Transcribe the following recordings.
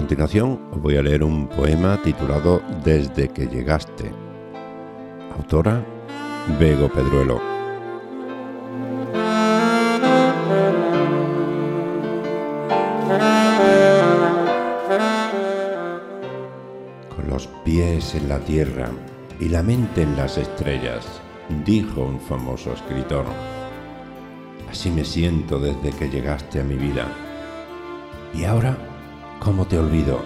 continuación os voy a leer un poema titulado Desde que llegaste. Autora Bego Pedruelo. Con los pies en la tierra y la mente en las estrellas, dijo un famoso escritor. Así me siento desde que llegaste a mi vida. Y ahora, ¿cómo te olvido?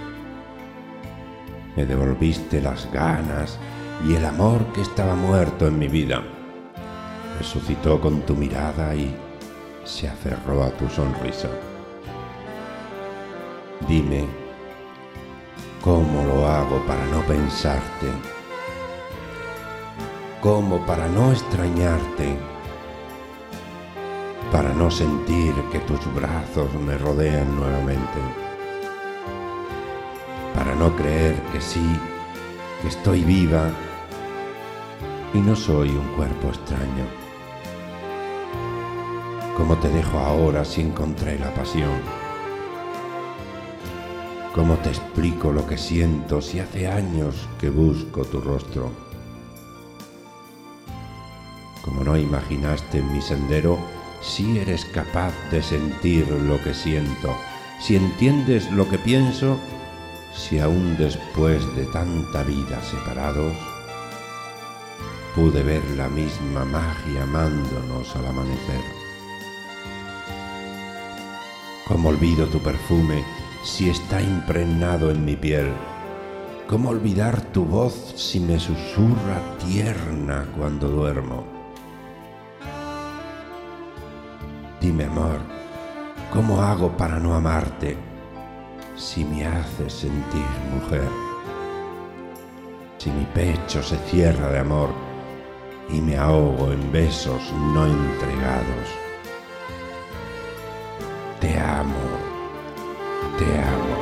Me devolviste las ganas y el amor que estaba muerto en mi vida. Resucitó con tu mirada y se aferró a tu sonrisa. Dime, ¿cómo lo hago para no pensarte? ¿Cómo para no extrañarte? Para no sentir que tus brazos me rodean nuevamente. Para no creer que sí, que estoy viva y no soy un cuerpo extraño. ¿Cómo te dejo ahora si encontré la pasión? ¿Cómo te explico lo que siento si hace años que busco tu rostro? Como no imaginaste en mi sendero, si eres capaz de sentir lo que siento, si entiendes lo que pienso, si aún después de tanta vida separados, pude ver la misma magia amándonos al amanecer. ¿Cómo olvido tu perfume si está impregnado en mi piel? ¿Cómo olvidar tu voz si me susurra tierna cuando duermo? Dime, amor, ¿cómo hago para no amarte si me haces sentir mujer? Si mi pecho se cierra de amor y me ahogo en besos no entregados. Te amo, te amo.